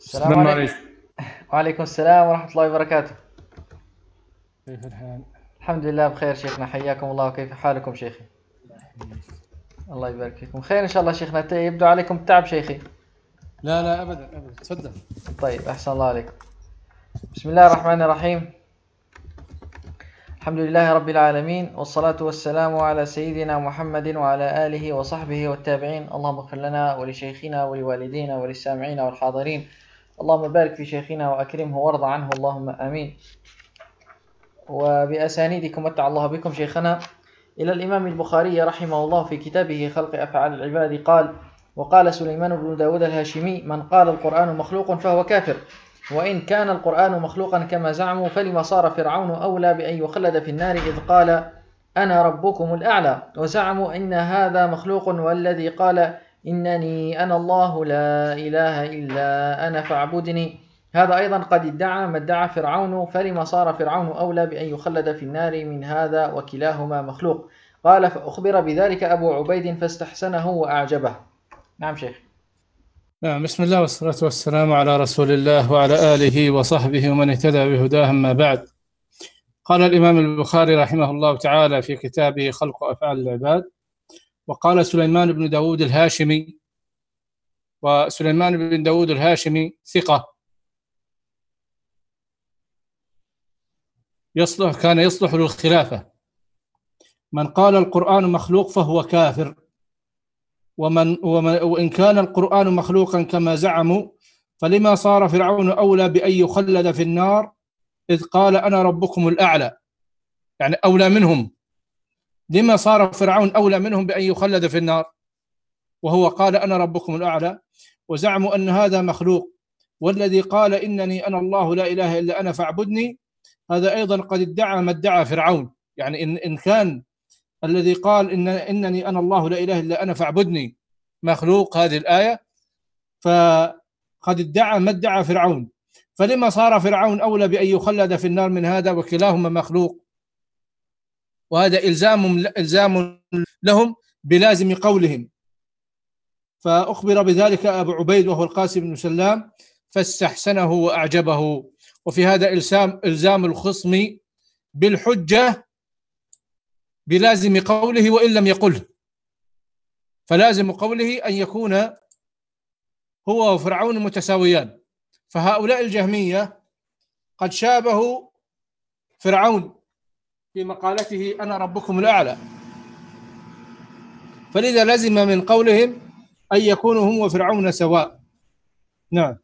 السلام السلام عليكم. عليكم. وعليكم السلام ورحمة الله وبركاته. كيف الحال؟ الحمد لله بخير شيخنا، حياكم الله. وكيف حالكم شيخي؟ الله يحييك. الله يبارك فيكم. خير إن شاء الله شيخنا. يبدو عليكم التعب شيخي. لا لا أبدا أبدا، تفضل. طيب، أحسن الله عليكم. بسم الله الرحمن الرحيم. الحمد لله رب العالمين، والصلاة والسلام على سيدنا محمد وعلى آله وصحبه والتابعين. اللهم اغفر لنا ولشيخنا ولوالدينا وللسامعين والحاضرين. اللهم بارك في شيخنا وأكرمه وارض عنه، اللهم آمين. وبأسانيدكم متع الله بكم شيخنا إلى الإمام البخاري رحمه الله في كتابه خلق أفعال العباد قال: وقال سليمان بن داود الهاشمي: من قال القرآن مخلوق فهو كافر، وإن كان القرآن مخلوقا كما زعموا فلما صار فرعون أولى بأن يخلد في النار إذ قال أنا ربكم الأعلى، وزعموا إن هذا مخلوق، والذي قال إنني أنا الله لا إله إلا أنا فاعبدني هذا أيضا قد ادعى ما ادعى فرعون، فلما صار فرعون أولى بأن يخلد في النار من هذا، وكلاهما مخلوق. قال: فأخبر بذلك أبو عبيد فاستحسنه وأعجبه. نعم شيخ. نعم، بسم الله والصلاة والسلام على رسول الله وعلى آله وصحبه ومن اهتدى بهداه، أما بعد. قال الإمام البخاري رحمه الله تعالى في كتابه خلق أفعال العباد: وقال سليمان بن داود الهاشمي. وسليمان بن داود الهاشمي ثقة، كان يصلح للخلافة. من قال القرآن مخلوق فهو كافر، وإن كان القرآن مخلوقا كما زعموا فلما صار فرعون أولى بأن يخلد في النار إذ قال أنا ربكم الأعلى، يعني أولى منهم. لما صار فرعون أولى منهم بأن يخلد في النار وهو قال أنا ربكم الأعلى؟ وزعموا أن هذا مخلوق، والذي قال إنني أنا الله لا إله إلا أنا فاعبدني هذا أيضا قد ادعى ما ادعى فرعون. يعني إن كان الذي قال إنني أنا الله لا إله إلا أنا فاعبدني مخلوق هذه الآية، فقد ادعى ما ادعى فرعون. فلما صار فرعون أولى بأن يخلد في النار من هذا، وكلاهما مخلوق. وهذا إلزام لهم بلازم قولهم. فأخبر بذلك أبو عبيد وهو القاسم بن سلام فاستحسنه وأعجبه. وفي هذا إلزام الخصم بالحجة بلازم قوله وإن لم يقله. فلازم قوله أن يكون هو وفرعون متساويان. فهؤلاء الجهمية قد شابهوا فرعون في مقالته أنا ربكم الأعلى، فلذا لزم من قولهم أن يكونوا هم وفرعون سواء. نعم.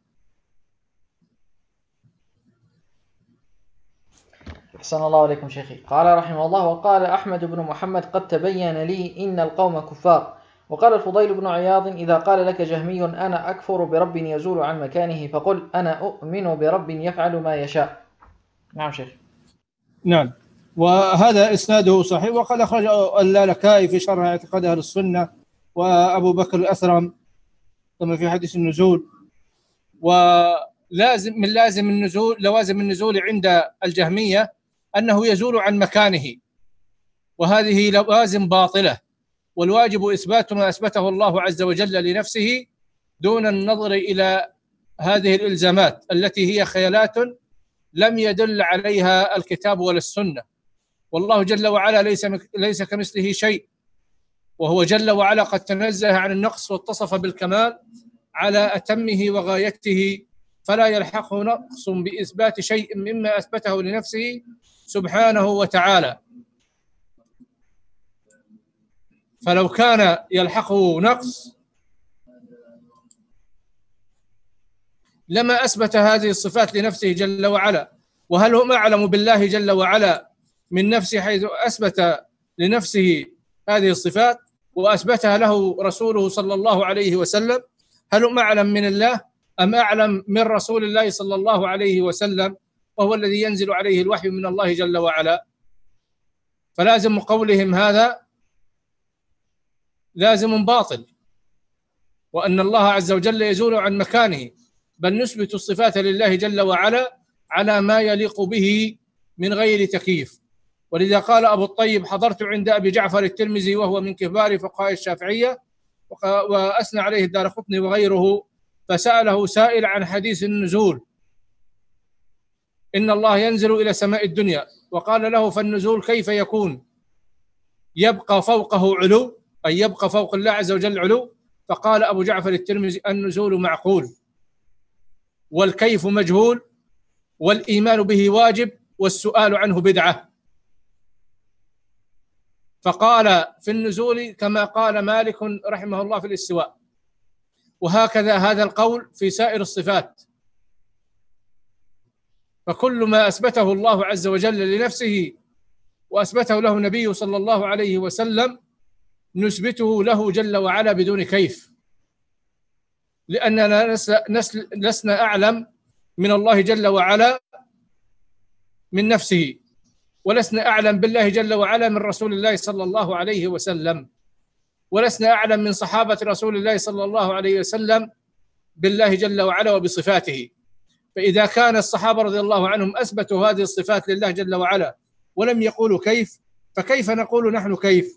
أحسن الله عليكم شيخي. قال رحمه الله: وقال أحمد بن محمد: قد تبين لي إن القوم كفار. وقال الفضيل بن عياض: إذا قال لك جهمي أنا أكفر برب يزول عن مكانه فقل أنا أؤمن برب يفعل ما يشاء. نعم شيخ. نعم، وهذا إسناده صحيح، وقد أخرج اللالكائي في شرح اعتقاد أهل السنة، وأبو بكر الأثرم كما في حديث النزول. لوازم النزول عند الجهمية أنه يزول عن مكانه، وهذه لوازم باطلة، والواجب إثبات ما أثبته الله عز وجل لنفسه دون النظر إلى هذه الإلزامات التي هي خيالات لم يدل عليها الكتاب ولا السنة. والله جل وعلا ليس كمثله شيء، وهو جل وعلا قد تنزه عن النقص واتصف بالكمال على أتمه وغايته، فلا يلحقه نقص بإثبات شيء مما أثبته لنفسه سبحانه وتعالى. فلو كان يلحقه نقص لما أثبت هذه الصفات لنفسه جل وعلا. وهل هم أعلم بالله جل وعلا من نفسه حيث أثبت لنفسه هذه الصفات وأثبتها له رسوله صلى الله عليه وسلم؟ هل هم أعلم من الله أم أعلم من رسول الله صلى الله عليه وسلم، وهو الذي ينزل عليه الوحي من الله جل وعلا؟ فلازم قولهم هذا لازم باطل، وأن الله عز وجل يزول عن مكانه، بل نثبت الصفات لله جل وعلا على ما يليق به من غير تكييف. ولذا قال أبو الطيب: حضرت عند أبي جعفر الترمذي وهو من كبار فقهاء الشافعية، وأثنى عليه الدارقطني وغيره فسأله سائل عن حديث النزول، إن الله ينزل إلى سماء الدنيا، وقال له: فالنزول كيف يكون؟ يبقى فوقه علو، أي يبقى فوق الله عز وجل علو؟ فقال أبو جعفر الترمذي: النزول معقول، والكيف مجهول، والإيمان به واجب، والسؤال عنه بدعة. فقال في النزول كما قال مالك رحمه الله في الاستواء، وهكذا هذا القول في سائر الصفات. فكل ما أثبته الله عز وجل لنفسه وأثبته له النبي صلى الله عليه وسلم نثبته له جل وعلا بدون كيف، لأننا لسنا أعلم من الله جل وعلا من نفسه، ولسنا أعلم بالله جل وعلا من رسول الله صلى الله عليه وسلم، ولسنا أعلم من صحابة رسول الله صلى الله عليه وسلم بالله جل وعلا وبصفاته. فإذا كان الصحابة رضي الله عنهم أثبتوا هذه الصفات لله جل وعلا ولم يقولوا كيف، فكيف نقول نحن كيف؟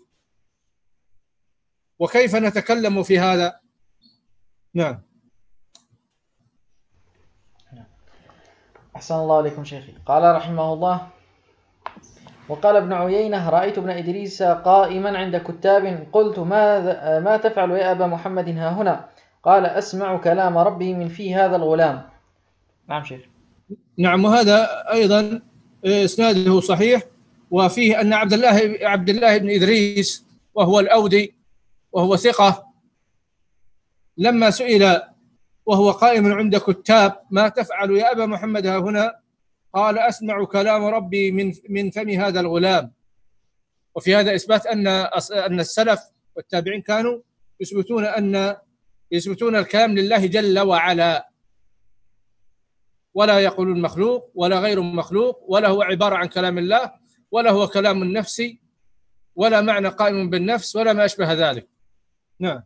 وكيف نتكلم في هذا؟ نعم. أحسن الله عليكم شيخي. قال رحمه الله: وقال ابن عيينة: رأيت ابن إدريس قائما عند كتاب، قلت: ما تفعل يا أبا محمد ها هنا؟ قال: أسمع كلام ربي من في هذا الغلام. نعم شيخ. نعم، وهذا أيضا إسناده صحيح، وفيه أن عبد الله بن إدريس وهو الأودي وهو ثقة، لما سئل وهو قائم عند كتاب: ما تفعل يا أبا محمد ها هنا؟ قال: أسمع كلام ربي من فم هذا الغلام. وفي هذا إثبات أن السلف والتابعين كانوا يثبتون الكلام لله جل وعلا، ولا يقولون مخلوق ولا غير مخلوق، ولا هو عبارة عن كلام الله، ولا هو كلام نفسي، ولا معنى قائم بالنفس، ولا ما أشبه ذلك. نعم.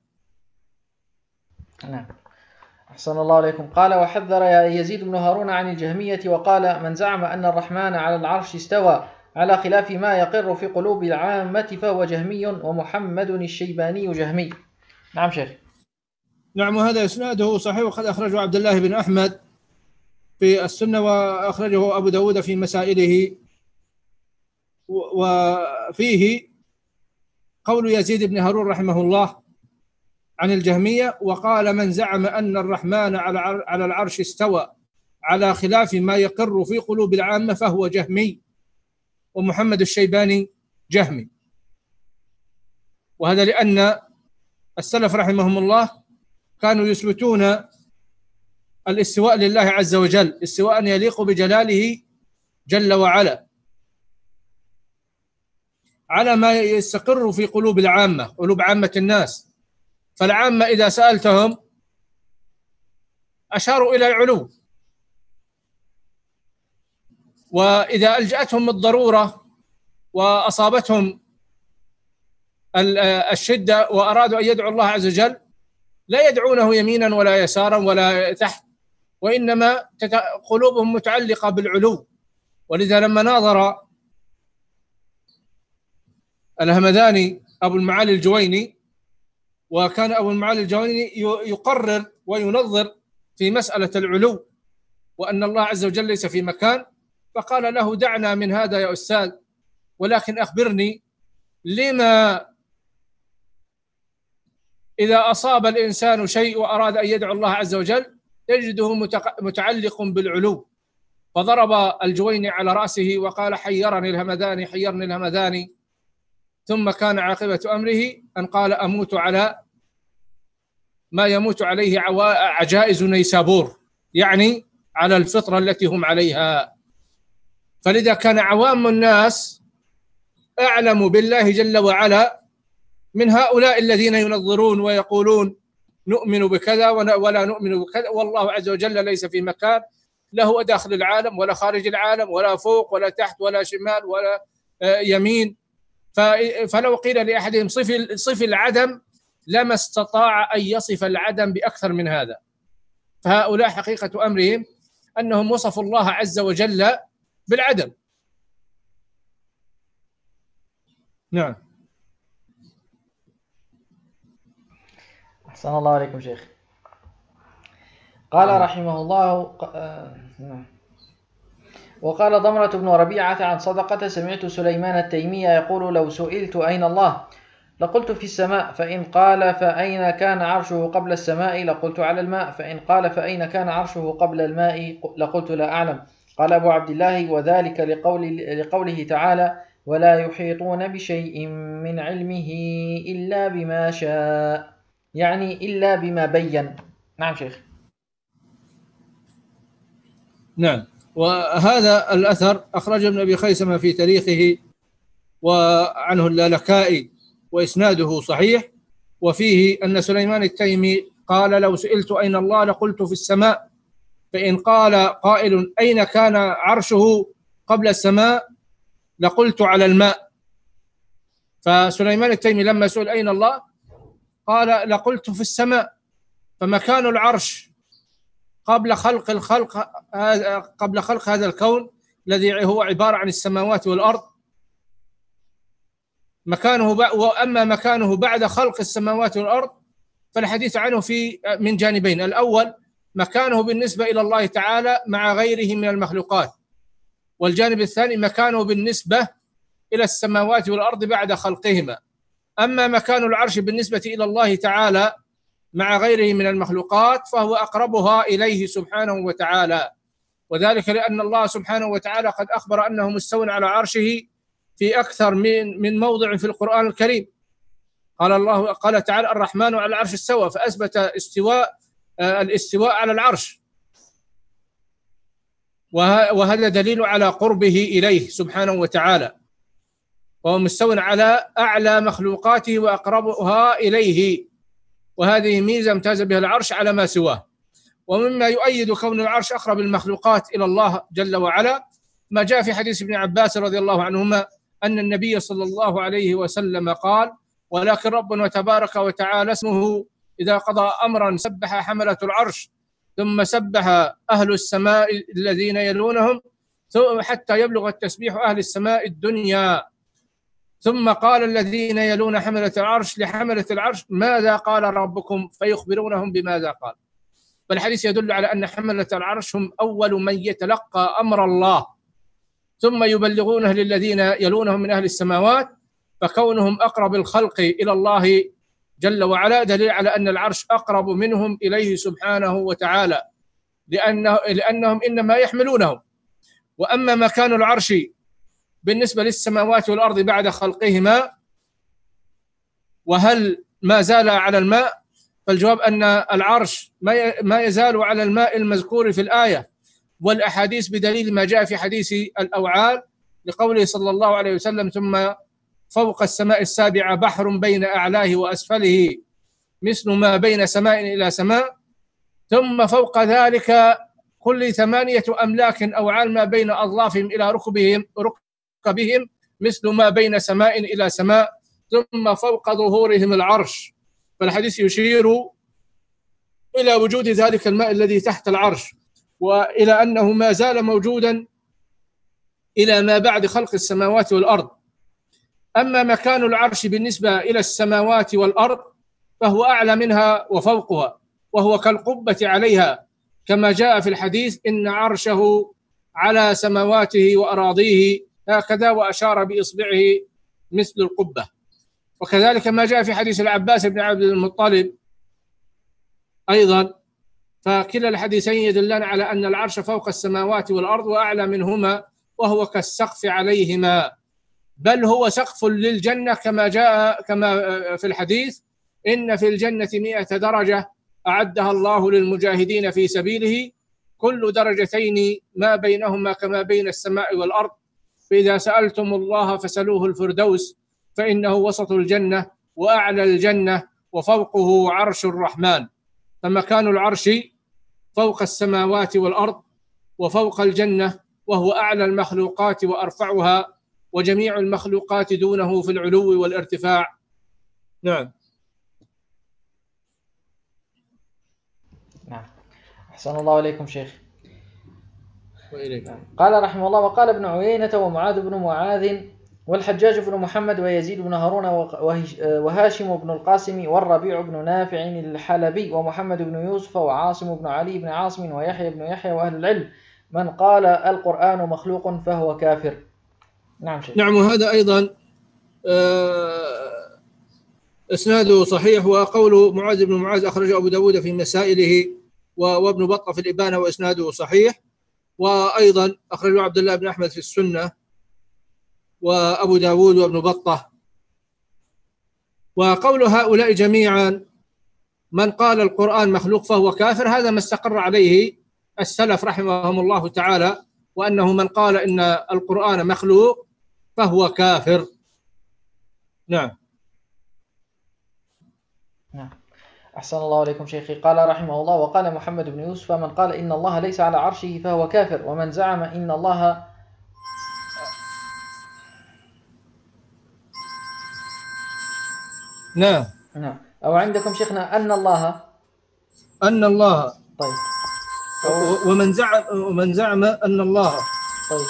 نعم. أحسن الله عليكم. قال: وحذر يزيد بن هارون عن الجهمية وقال: من زعم أن الرحمن على العرش استوى على خلاف ما يقر في قلوب العامة فهو جهمي، ومحمد الشيباني جهمي. نعم شيخ. نعم، وهذا إسناده صحيح، وقد أخرجه عبد الله بن أحمد في السنة، وأخرجه أبو داود في مسائله. وفيه قول يزيد بن هارون رحمه الله عن الجهمية: وقال: من زعم أن الرحمن على العرش استوى على خلاف ما يقر في قلوب العامة فهو جهمي، ومحمد الشيباني جهمي. وهذا لأن السلف رحمهم الله كانوا يثبتون الاستواء لله عز وجل استواء يليق بجلاله جل وعلا على ما يستقر في قلوب العامة، قلوب عامة الناس. فالعامة إذا سألتهم أشاروا إلى العلو، وإذا ألجأتهم الضرورة وأصابتهم الشدة وأرادوا أن يدعوا الله عز وجل لا يدعونه يمينا ولا يسارا ولا تحت، وإنما قلوبهم متعلقة بالعلو. ولذا لما ناظر الهمداني أبو المعالي الجويني، وكان أبو المعالي الجويني يقرر وينظر في مسألة العلو وأن الله عز وجل ليس في مكان، فقال له: دعنا من هذا يا أستاذ، ولكن أخبرني لما إذا أصاب الإنسان شيء وأراد أن يدعو الله عز وجل يجده متعلق بالعلو. فضرب الجويني على رأسه وقال: حيرني الهمداني. ثم كان عاقبة أمره أن قال: أموت على ما يموت عليه عجائز نيسابور، يعني على الفطرة التي هم عليها. فلذا كان عوام الناس أعلم بالله جل وعلا من هؤلاء الذين ينظرون ويقولون نؤمن بكذا ولا نؤمن بكذا، والله عز وجل ليس في مكان، لا هو داخل العالم ولا خارج العالم ولا فوق ولا تحت ولا شمال ولا يمين. فلو قيل لأحدهم صف العدم لما استطاع أن يصف العدم بأكثر من هذا. فهؤلاء حقيقة أمرهم أنهم وصفوا الله عز وجل بالعدم. نعم. أحسن الله عليكم شيخ. قال رحمه الله وقال ضمرة بن ربيعة عن صدقة سمعت سليمان التيمي يقول لو سئلت أين الله لقلت في السماء، فإن قال فأين كان عرشه قبل السماء لقلت على الماء، فإن قال فأين كان عرشه قبل الماء لقلت لا أعلم. قال أبو عبد الله وذلك لقوله تعالى ولا يحيطون بشيء من علمه إلا بما شاء، يعني إلا بما بين. نعم شيخ. نعم. وهذا الأثر أخرج ابن أبي خيثمة في تاريخه وعنه اللالكائي وإسناده صحيح، وفيه أن سليمان التيمي قال لو سئلت أين الله لقلت في السماء، فإن قال قائل أين كان عرشه قبل السماء لقلت على الماء. فسليمان التيمي لما سئل أين الله قال لقلت في السماء، فمكان العرش قبل خلق هذا الكون الذي هو عبارة عن السماوات والأرض مكانه، وأما مكانه بعد خلق السماوات والأرض فالحديث عنه من جانبين. الأول مكانه بالنسبة إلى الله تعالى مع غيره من المخلوقات، والجانب الثاني مكانه بالنسبة إلى السماوات والأرض بعد خلقهما. أما مكان العرش بالنسبة إلى الله تعالى مع غيره من المخلوقات فهو أقربها إليه سبحانه وتعالى، وذلك لأن الله سبحانه وتعالى قد أخبر أنه مستوٍ على عرشه في أكثر من موضع في القرآن الكريم. قال تعالى الرحمن على العرش استوى، فأثبت الاستواء على العرش، وهذا دليل على قربه إليه سبحانه وتعالى، وهو مستوٍ على أعلى مخلوقاته وأقربها إليه، وهذه ميزة امتاز بها العرش على ما سواه. ومما يؤيد كون العرش أقرب المخلوقات إلى الله جل وعلا ما جاء في حديث ابن عباس رضي الله عنهما أن النبي صلى الله عليه وسلم قال ولكن ربنا تبارك وتعالى اسمه إذا قضى أمرا سبح حملة العرش ثم سبح أهل السماء الذين يلونهم حتى يبلغ التسبيح أهل السماء الدنيا، ثم قال الذين يلون حملة العرش لحملة العرش ماذا قال ربكم فيخبرونهم بماذا قال. فالحديث يدل على أن حملة العرش هم أول من يتلقى أمر الله ثم يبلغونه للذين يلونهم من أهل السماوات، فكونهم أقرب الخلق إلى الله جل وعلا دليل على أن العرش أقرب منهم إليه سبحانه وتعالى، لأنهم إنما يحملونه. وأما مكان العرش بالنسبة للسماوات والأرض بعد خلقهما وهل ما زال على الماء، فالجواب أن العرش ما يزال على الماء المذكور في الآية والأحاديث بدليل ما جاء في حديث الأوعال لقوله صلى الله عليه وسلم ثم فوق السماء السابعة بحر بين أعلاه وأسفله مثل ما بين سماء إلى سماء، ثم فوق ذلك كل 8 أملاك أوعال ما بين أظلافهم إلى ركبهم مثل ما بين سماء إلى سماء، ثم فوق ظهورهم العرش. فالحديث يشير إلى وجود ذلك الماء الذي تحت العرش، وإلى أنه ما زال موجودا إلى ما بعد خلق السماوات والأرض. أما مكان العرش بالنسبة إلى السماوات والأرض فهو أعلى منها وفوقها، وهو كالقبة عليها، كما جاء في الحديث إن عرشه على سماواته وأراضيه هكذا، وأشار بإصبعه مثل القبة. وكذلك ما جاء في حديث العباس بن عبد المطلب أيضا، فكلا الحديثين يدلان على أن العرش فوق السماوات والأرض وأعلى منهما، وهو كالسقف عليهما، بل هو سقف للجنة كما جاء في الحديث إن في الجنة 100 درجة أعدها الله للمجاهدين في سبيله كل درجتين ما بينهما كما بين السماء والأرض، فإذا سألتم الله فسألوه الفردوس فإنه وسط الجنة وأعلى الجنة وفوقه عرش الرحمن. فمكان العرش فوق السماوات والأرض وفوق الجنة، وهو أعلى المخلوقات وأرفعها، وجميع المخلوقات دونه في العلو والارتفاع. نعم. نعم، أحسن الله إليكم شيخ. وإليكم. قال رحمه الله وقال ابن عيينة ومعاذ بن معاذ والحجاج بن محمد ويزيد بن هارون وهاشم بن القاسم والربيع بن نافع الحلبي ومحمد بن يوسف وعاصم بن علي بن عاصم ويحيى بن يحيى وأهل العلم من قال القرآن مخلوق فهو كافر. نعم شيخ. نعم، وهذا أيضا إسناده صحيح. وقول معاذ بن معاذ أخرجه أبو داود في مسائله وابن بطة في الإبانة وإسناده صحيح. وأيضا أخرجه عبد الله بن أحمد في السنة وأبو داود وابن بطة. وقول هؤلاء جميعا من قال القرآن مخلوق فهو كافر، هذا ما استقر عليه السلف رحمهم الله تعالى، وأنه من قال إن القرآن مخلوق فهو كافر. نعم. نعم. أحسن الله عليكم شيخي. قال رحمه الله: وقال محمد بن يوسف: من قال إن الله ليس على عرشه فهو كافر، ومن زعم إن الله نعم. نعم. أو عندكم شيخنا أن الله طيب. ومن زعم أن الله طيب.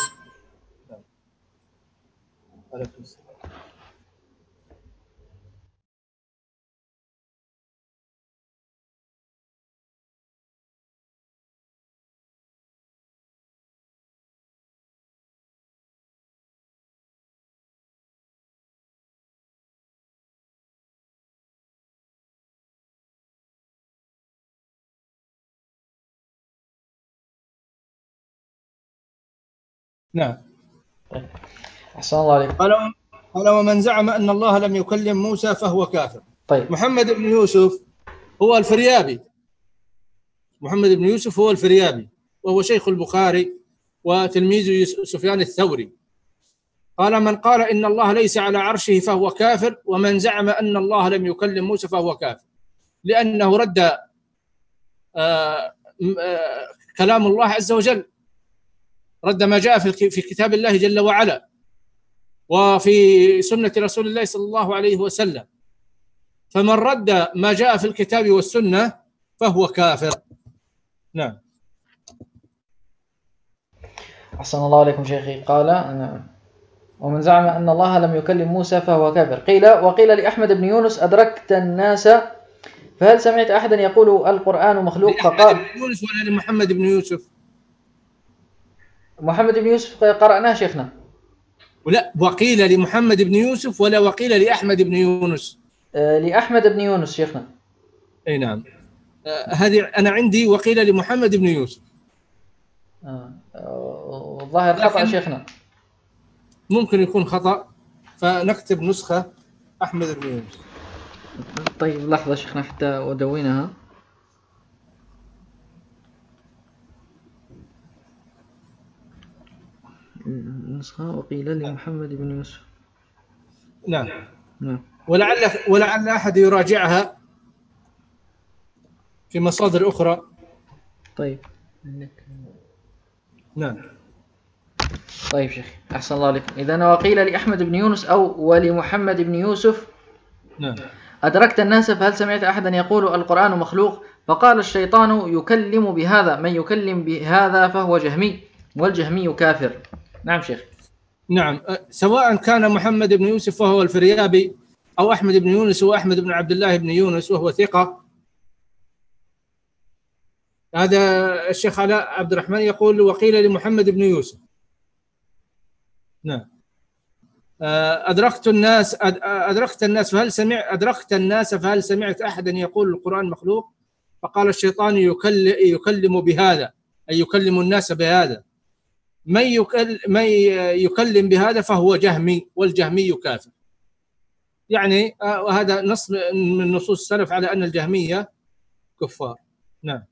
نعم. أحسن الله عليكم. قال ومن زعم أن الله لم يكلم موسى فهو كافر. طيب. محمد بن يوسف هو الفريابي. محمد بن يوسف هو الفريابي، وهو شيخ البخاري وتلميذ سفيان الثوري. قال من قال إن الله ليس على عرشه فهو كافر، ومن زعم أن الله لم يكلم موسى فهو كافر، لأنه رد كلام الله عز وجل، رد ما جاء في كتاب الله جل وعلا وفي سنة رسول الله صلى الله عليه وسلم. فمن رد ما جاء في الكتاب والسنة فهو كافر. نعم. أحسن الله عليكم شيخي. قال: ومن زعم أن الله لم يكلم موسى فهو كافر. وقيل لأحمد بن يونس: أدركت الناس فهل سمعت أحدا يقول القرآن مخلوق؟ فقال: بن يونس ولا لمحمد بن يوسف؟ محمد بن يوسف قرأناه شيخنا. ولا وقيل لمحمد بن يوسف ولا وقيل لأحمد بن يونس؟ لأحمد بن يونس شيخنا. أي نعم. هذه أنا عندي وقيل لمحمد بن يوسف. الظاهر خطأ شيخنا. ممكن يكون خطأ، فنكتب نسخة أحمد بن يونس. طيب لحظة شيخنا حتى أدونها. نسخة وقيل لمحمد بن يوسف. نعم. نعم. ولعل أحد يراجعها في مصادر أخرى. طيب. نعم. طيب شيخ، أحسن الله عليكم. إذن وقيل لأحمد بن يونس أو ولمحمد بن يوسف: نعم. أدركت الناس فهل سمعت أحدا يقول القرآن مخلوق؟ فقال الشيطان: يكلم بهذا، من يكلم بهذا فهو جهمي، والجهمي كافر. نعم شيخ. نعم. سواء كان محمد بن يوسف وهو الفريابي أو أحمد بن يونس وأحمد بن عبد الله بن يونس وهو ثقة. هذا الشيخ علاء عبد الرحمن يقول: وقيل لمحمد بن يوسف. نعم. أدركت الناس فهل سمعت أحدا يقول القرآن مخلوق؟ فقال الشيطان: يكلم بهذا، أي يكلم الناس بهذا. من يكلم بهذا فهو جهمي، والجهمي كافر. يعني وهذا نص من نصوص السلف على أن الجهمية كفار. نعم.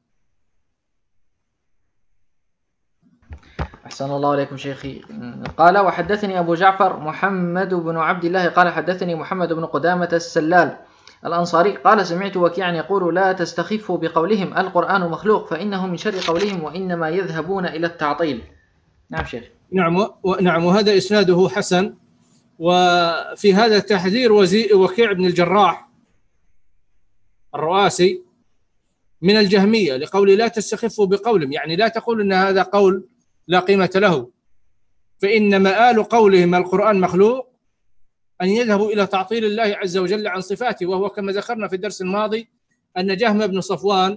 أحسن الله عليكم شيخي. قال: وحدثني أبو جعفر محمد بن عبد الله قال حدثني محمد بن قدامة السلال الأنصاري قال: سمعت وكيعا يقول: لا تستخفوا بقولهم القرآن مخلوق، فإنه من شر قولهم، وإنما يذهبون إلى التعطيل. نعم شيخ. نعم. وهذا إسناده حسن. وفي هذا تحذير وكيع بن الجراح الرؤاسي من الجهمية لقول لا تستخفوا بقولهم، يعني لا تقول أن هذا قول لا قيمة له، فإن مآل قولهم القرآن مخلوق أن يذهبوا إلى تعطيل الله عز وجل عن صفاته، وهو كما ذكرنا في الدرس الماضي أن جهم بن صفوان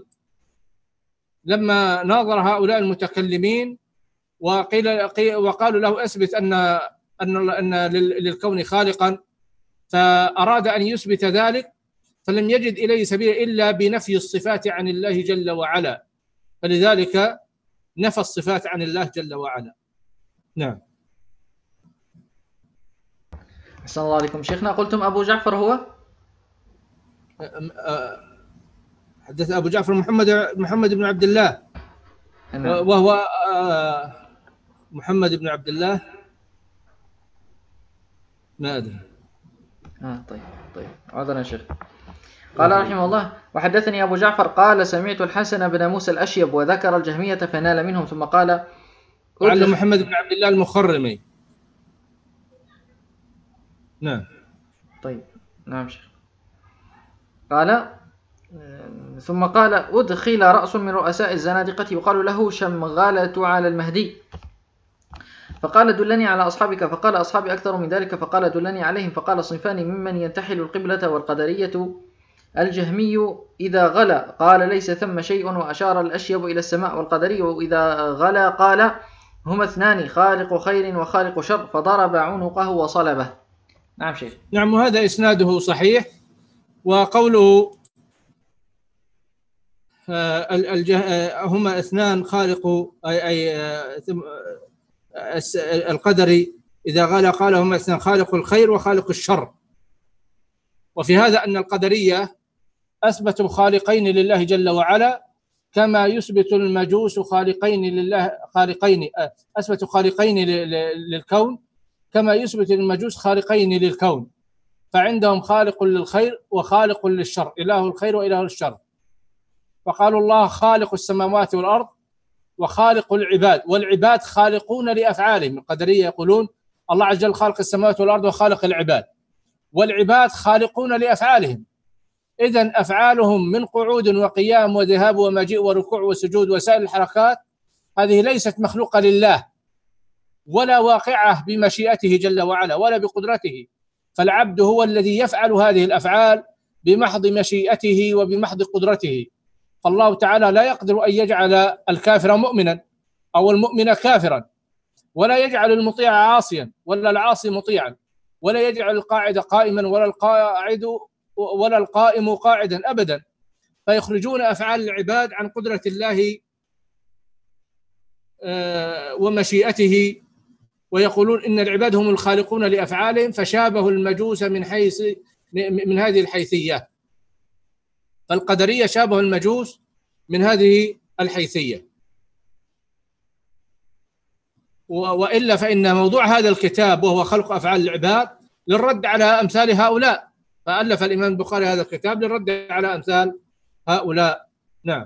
لما ناظر هؤلاء المتكلمين وقالوا له أثبت أن للكون خالقا، فأراد أن يثبت ذلك فلم يجد إليه سبيل إلا بنفي الصفات عن الله جل وعلا، فلذلك نفى الصفات عن الله جل وعلا. نعم. أحسن الله عليكم شيخنا. قلتم أبو جعفر هو؟ حدث أبو جعفر محمد بن عبد الله، وهو محمد بن عبد الله ما أدري. طيب عذرا يا شيخ. قال رحمه الله: وحدثني أبو جعفر قال سمعت الحسن بن موسى الأشيب وذكر الجهمية فنال منهم، ثم قال لعل محمد بن عبد الله المخرمي. نعم. طيب نعم شيخ. قال ثم قال: أدخل رأس من رؤساء الزنادقة يقال له شمغالة على المهدي، فقال: دلني على أصحابك، فقال: أصحابي أكثر من ذلك، فقال: دلني عليهم، فقال: صنفان ممن ينتحل القبلة والقدرية، الجهمي إذا غلا قال ليس ثم شيء وأشار الأشيب إلى السماء، والقدري وإذا غلا قال هما اثنان خالق خير وخالق شر، فضرب عنقه وصلبه. نعم شيخ. نعم، وهذا إسناده صحيح. وقوله هما اثنان خالق أي القدري إذا غلا قال هما اثنان خالق الخير وخالق الشر. وفي هذا أن القدرية أثبتوا خالقين لله جل وعلا، كما يثبت المجوس خالقين لله، أثبتوا خالقين للكون كما يثبت المجوس خالقين للكون، فعندهم خالق للخير وخالق للشر، إله الخير وإله الشر. فقالوا الله خالق السماوات والأرض وخالق العباد، والعباد خالقون لأفعالهم. القدرية يقولون الله عز وجل خالق السماوات والأرض وخالق العباد، والعباد خالقون لأفعالهم. إذن أفعالهم من قعود وقيام وذهاب ومجيء وركوع وسجود وسائر الحركات هذه ليست مخلوقة لله ولا واقعة بمشيئته جل وعلا ولا بقدرته، فالعبد هو الذي يفعل هذه الأفعال بمحض مشيئته وبمحض قدرته. فالله تعالى لا يقدر أن يجعل الكافر مؤمنا أو المؤمن كافرا، ولا يجعل المطيع عاصيا ولا العاصي مطيعا، ولا يجعل القاعد قائما ولا القائم قاعدا أبدا، فيخرجون أفعال العباد عن قدرة الله ومشيئته، ويقولون إن العباد هم الخالقون لأفعالهم، فشابهوا المجوس من هذه الحيثية. فالقدرية شابه المجوس من هذه الحيثية. وإلا فإن موضوع هذا الكتاب وهو خلق أفعال العباد للرد على أمثال هؤلاء، فألف الإمام البخاري هذا الكتاب للرد على أمثال هؤلاء. نعم.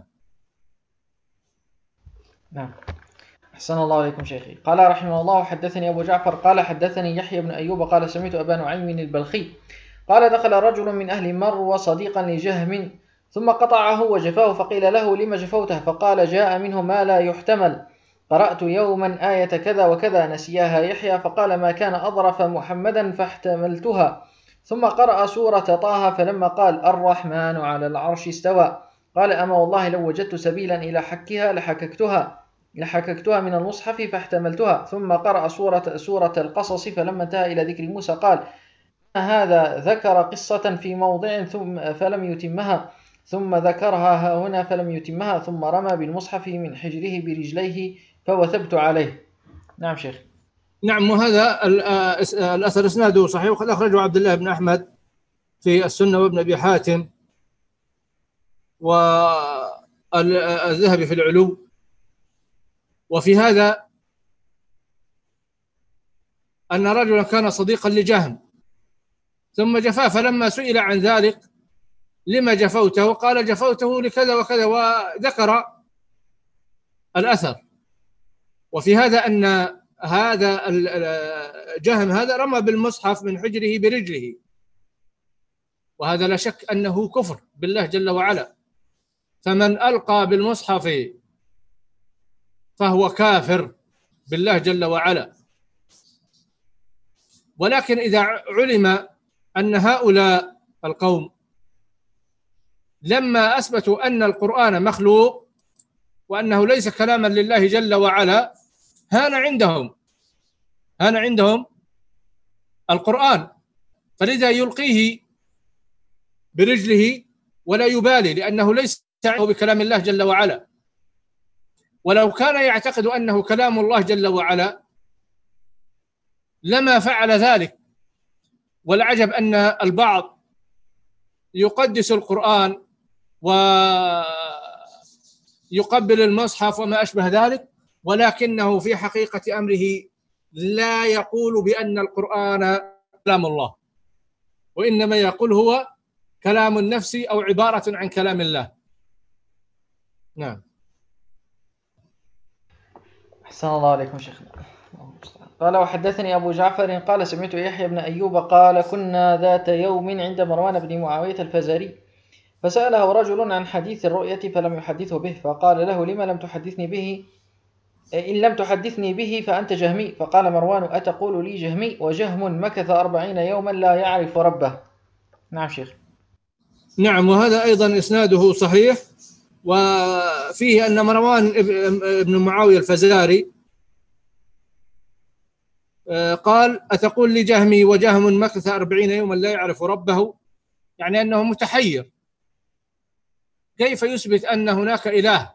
أحسن الله عليكم شيخي. قال رحمه الله: حدثني أبو جعفر قال حدثني يحيى بن أيوب قال سمعت أبا نعيم البلخي قال دخل رجل من أهل مروة صديقا لجهم ثم قطعه وجفاه، فقيل له: لما جفوته؟ فقال: جاء منه ما لا يحتمل، قرأت يوما آية كذا وكذا، نسيها يحيى، فقال: ما كان أظرف محمدا فاحتملتها. ثم قرأ سورة طه فلما قال: الرحمن على العرش استوى، قال: أما والله لو وجدت سبيلا إلى حكها لحككتها من المصحف فاحتملتها. ثم قرأ سورة القصص فلما انتهى إلى ذكر موسى قال: هذا ذكر قصة في موضع فلم يتمها، ثم ذكرها هنا فلم يتمها، ثم رمى بالمصحف من حجره برجليه فوثبت عليه. نعم شيخ. نعم، وهذا الأثر اسناده صحيح، وقد أخرجه عبد الله بن أحمد في السنة وابن أبي حاتم والذهبي في العلو. وفي هذا أن رجلا كان صديقا لجهم ثم جفاه، فلما سئل عن ذلك: لما جفوته؟ قال: جفوته لكذا وكذا، وذكر الأثر. وفي هذا أن هذا جهم هذا رمى بالمصحف من حجره برجله، وهذا لا شك أنه كفر بالله جل وعلا، فمن ألقى بالمصحف فهو كافر بالله جل وعلا. ولكن إذا علم أن هؤلاء القوم لما أثبتوا أن القرآن مخلوق وأنه ليس كلاما لله جل وعلا هان عندهم القرآن، فلذا يلقيه برجله ولا يبالي، لأنه ليس بكلام الله جل وعلا. ولو كان يعتقد أنه كلام الله جل وعلا لما فعل ذلك. والعجب أن البعض يقدس القرآن ويقبل المصحف وما أشبه ذلك، ولكنه في حقيقة أمره لا يقول بأن القرآن كلام الله، وإنما يقول هو كلام النفس أو عبارة عن كلام الله. نعم. أحسن الله عليكم شيخنا. قال وحدثني أبو جعفر قال سمعت يحيى بن أيوب قال كنا ذات يوم عند مروان بن معاوية الفزاري فسأله رجل عن حديث الرؤية فلم يحدثه به، فقال له لما لم تحدثني به؟ إن لم تحدثني به فأنت جهمي. فقال مروان أتقول لي جهمي وجهم مكث 40 يوما لا يعرف ربه. نعم شيخ. نعم، وهذا أيضا إسناده صحيح، وفيه أن مروان بن معاوية الفزاري قال أتقول لي جهمي وجهم مكث 40 يوما لا يعرف ربه، يعني أنه متحير كيف يثبت أن هناك إله،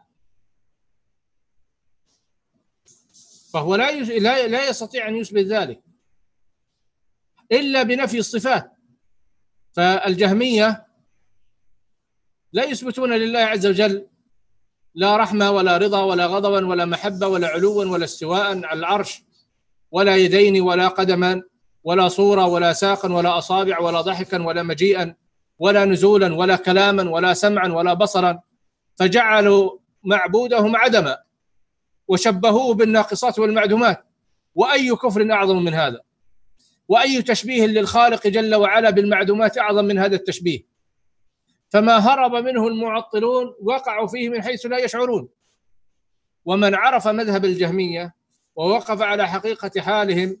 فهو لا يستطيع أن يثبت ذلك إلا بنفي الصفات. فالجهمية لا يثبتون لله عز وجل لا رحمة ولا رضا ولا غضبا ولا محبة ولا علوا ولا استواء على العرش ولا يدين ولا قدما ولا صورة ولا ساقا ولا أصابع ولا ضحكا ولا مجيئا ولا نزولا ولا كلاما ولا سمعا ولا بصرا، فجعلوا معبودهم عدما وشبهوه بالناقصات والمعدومات. وأي كفر أعظم من هذا؟ وأي تشبيه للخالق جل وعلا بالمعدومات أعظم من هذا التشبيه؟ فما هرب منه المعطلون وقعوا فيه من حيث لا يشعرون. ومن عرف مذهب الجهمية ووقف على حقيقة حالهم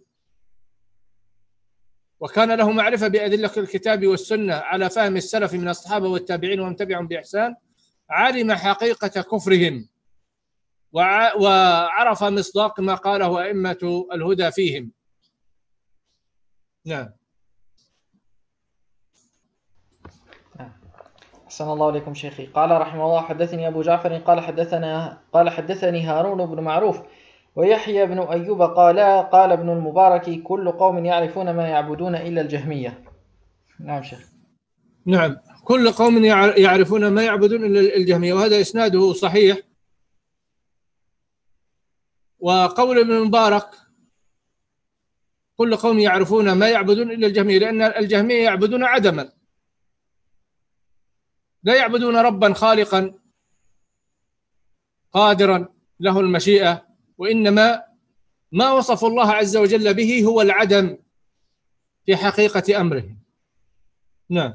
وكان له معرفة بأدلة الكتاب والسنة على فهم السلف من الصحابة والتابعين ومن تبعهم بإحسان علم حقيقة كفرهم وعرف مصداق ما قاله أئمة الهدى فيهم. نعم. أحسن الله عليكم شيخي. قال رحمه الله حدثني أبو جعفر قال حدثني هارون بن معروف ويحيى بن أيوب قال ابن المبارك كل قوم يعرفون ما يعبدون إلا الجهمية. نعم شيخ. نعم، كل قوم يعرفون ما يعبدون إلا الجهمية، وهذا إسناده صحيح. وقول ابن المبارك كل قوم يعرفون ما يعبدون إلا الجهمية، لأن الجهمية يعبدون عدما، لا يعبدون ربا خالقا قادرا له المشيئة، وإنما ما وصف الله عز وجل به هو العدم في حقيقة أمره. نعم.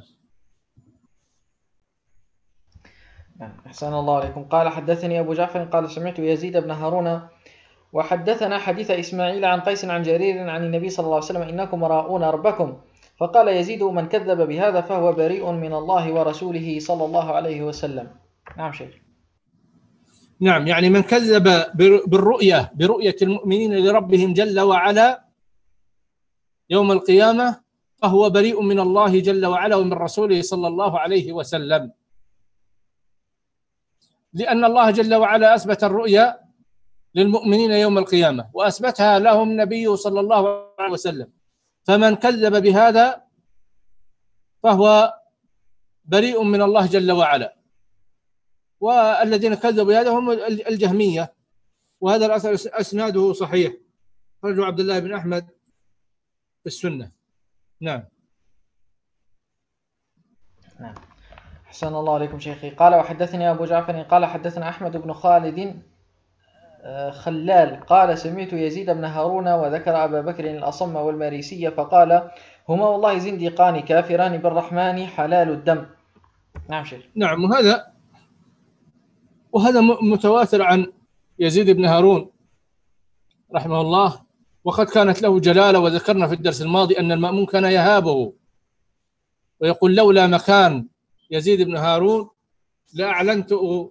أحسن الله عليكم. قال حدثني أبو جعفر قال سمعت يزيد بن هارون وحدثنا حديث إسماعيل عن قيس عن جرير عن النبي صلى الله عليه وسلم إنكم راؤون ربكم. فقال يزيد من كذب بهذا فهو بريء من الله ورسوله صلى الله عليه وسلم. نعم شيخ. نعم، يعني من كذب برؤية المؤمنين لربهم جل وعلا يوم القيامة فهو بريء من الله جل وعلا ومن رسوله صلى الله عليه وسلم، لأن الله جل وعلا أثبت الرؤيا للمؤمنين يوم القيامة وأثبتها لهم نبيه صلى الله عليه وسلم، فمن كذب بهذا فهو بريء من الله جل وعلا. والذين كذبوا بهذا هم الجهمية، وهذا الأثر أسناده صحيح، خرجه عبد الله بن أحمد في السنة. نعم. نعم. أحسن الله عليكم شيخي. قال وحدثني أبو جعفر قال حدثنا أحمد بن خالد خلال قال سمعت يزيد بن هارون وذكر أبا بكر الأصم والماريسي فقال هما والله زنديقان كافران بالرحمن حلال الدم. نعم شيخ. نعم، وهذا متواتر عن يزيد بن هارون رحمه الله، وقد كانت له جلالة، وذكرنا في الدرس الماضي أن المأمون كان يهابه ويقول لولا مكان يزيد بن هارون لأعلنت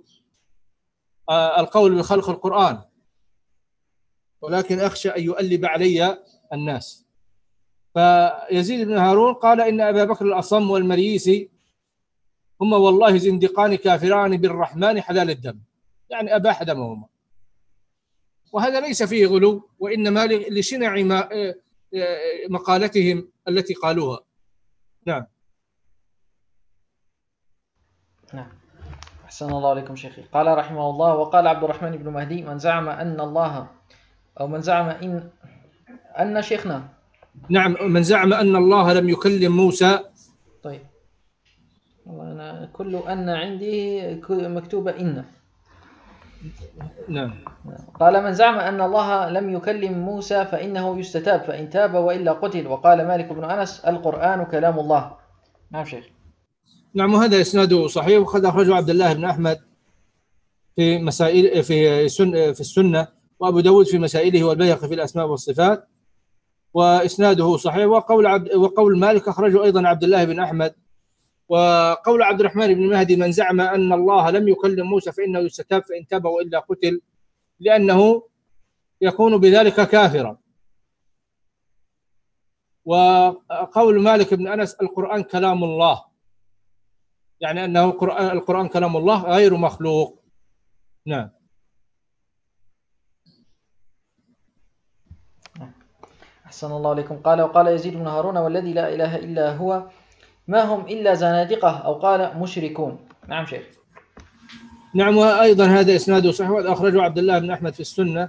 القول بخلق القرآن، ولكن أخشى أن يؤلب علي الناس. فيزيد بن هارون قال إن أبا بكر الأصم والمريسي هما والله زندقان كافران بالرحمن حلال الدم، يعني أباح دمهما. وهذا ليس فيه غلو، وإنما لشنع مقالتهم التي قالوها. نعم. نعم. أحسن الله عليكم شيخي. قال رحمه الله: وقال عبد الرحمن بن مهدي: من زعم أن الله، أو من زعم أن شيخنا. نعم، من زعم أن الله لم يكلم موسى. طيب، أنا كل أن عندي مكتوبة إن. نعم. قال: من زعم أن الله لم يكلم موسى فإنه يستتاب، فإن تاب وإلا قتل. وقال مالك بن أنس: القرآن كلام الله. نعم شيخ. نعم، وهذا إسناده صحيح، وقد أخرجه عبد الله بن أحمد في مسائل في السنة، وأبو داود في مسائله، والبيهقي في الأسماء والصفات، وإسناده صحيح. وقول مالك أخرجه أيضا عبد الله بن أحمد. وقول عبد الرحمن بن مهدي: من زعم أن الله لم يكلم موسى فإنه يستتاب، فإن تاب وإلا قتل، لأنه يكون بذلك كافرا. وقول مالك بن أنس: القرآن كلام الله، يعني أنه القرآن كلام الله غير مخلوق. نعم. أحسن الله عليكم. قال: وقال يزيد بن هارون: والذي لا إله إلا هو ما هم إلا زنادقة، أو قال مشركون. نعم شيخ. نعم، وأيضا هذا إسناده صحيح، أخرجه عبد الله بن أحمد في السنة.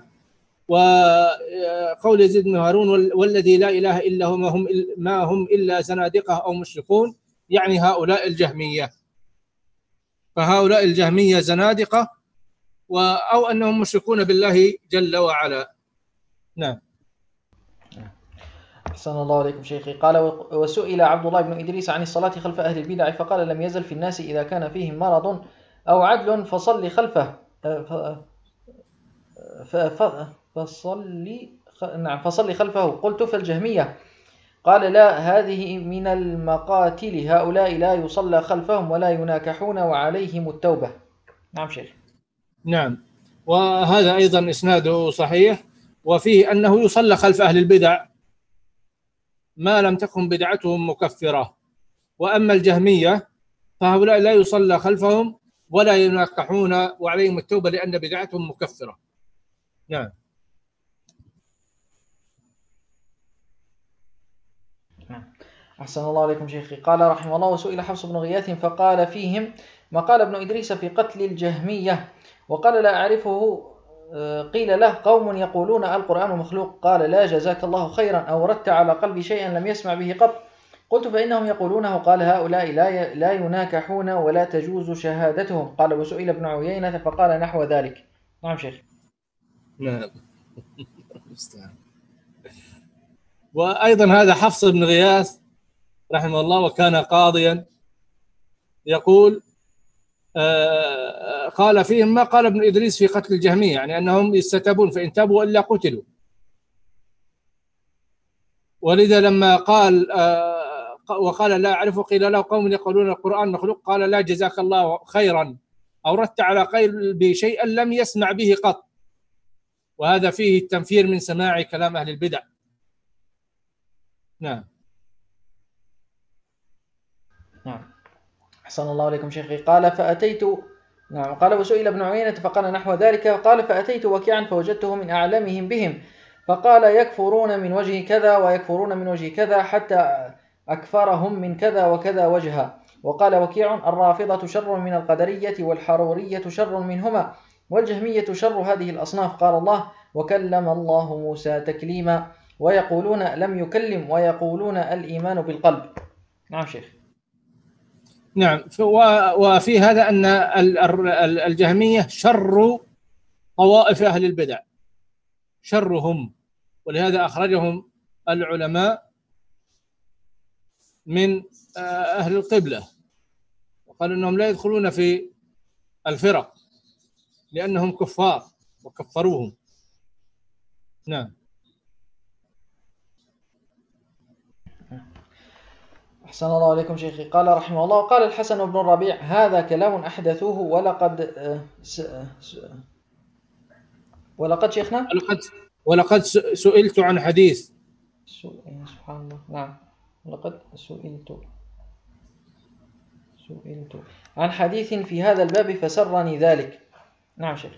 وقول يزيد بن هارون: والذي لا إله إلا هو ما هم إلا زنادقة أو مشركون، يعني هؤلاء الجهمية. فهؤلاء الجهمية زنادقة، أو أنهم مشركون بالله جل وعلا. نعم. أحسن الله عليكم شيخي. قال: وسئل عبد الله بن إدريس عن الصلاة خلف أهل البدع فقال: لم يزل في الناس إذا كان فيهم مرض أو عدل فصل خلفه فصل خلفه. قلت: فالجهمية؟ قال: لا، هذه من المقاتل، هؤلاء لا يصلى خلفهم ولا يناكحون وعليهم التوبة. نعم شيخ. نعم، وهذا أيضا إسناده صحيح، وفيه أنه يصلى خلف أهل البدع ما لم تكن بدعتهم مكفرة. وأما الجهمية فهؤلاء لا يصلى خلفهم ولا يناكحون وعليهم التوبة، لأن بدعتهم مكفرة. نعم. أحسن الله عليكم شيخي. قال رحمه الله: وسئل حفص بن غياث فقال فيهم ما قال ابن إدريس في قتل الجهمية، وقال: لا أعرفه. قيل له: قوم يقولون القرآن مخلوق. قال: لا، جزاك الله خيرا، أوردت على قلبي شيئا لم يسمع به قط. قلت: فإنهم يقولونه. قال: هؤلاء لا يناكحون ولا تجوز شهادتهم. قال: وسئل ابن عيينة فقال نحو ذلك. نعم شيخ. نعم. وأيضا هذا حفص بن غياث رحمه الله، وكان قاضيا، يقول قال فيهم ما قال ابن إدريس في قتل الجهمية، يعني أنهم يستتابون، فإن تابوا إلا قتلوا. ولذا لما قال وقال: لا أعرفه، قيل له: قوم يقولون القرآن مخلوق. قال: لا، جزاك الله خيرا، أوردت على قلبي شيئا لم يسمع به قط. وهذا فيه التنفير من سماع كلام أهل البدع. نعم. نعم. أحسن الله عليكم شيخي. قال: فأتيت. نعم. قال: وسئل ابن عيينة فقال نحو ذلك. قال: فأتيت وكيعا فوجدته من أعلمهم بهم، فقال: يكفرون من وجه كذا ويكفرون من وجه كذا، حتى أكفرهم من كذا وكذا وجها. وقال وكيع: الرافضة شر من القدرية، والحرورية شر منهما، والجهمية شر هذه الأصناف. قال الله: وكلم الله موسى تكليما. ويقولون لم يكلم، ويقولون الإيمان بالقلب. نعم شيخ. نعم. وفي هذا أن الجهمية شر طوائف أهل البدع، شرهم، ولهذا أخرجهم العلماء من أهل القبلة، وقال أنهم لا يدخلون في الفرق لأنهم كفار وكفروهم. نعم. أحسن الله عليكم شيخي. قال رحمه الله: قال الحسن بن الربيع: هذا كلام أحدثوه ولقد شيخنا ولقد سئلت عن حديث. سبحان الله. نعم، لقد سئلت عن حديث في هذا الباب فسرني ذلك. نعم شيخ.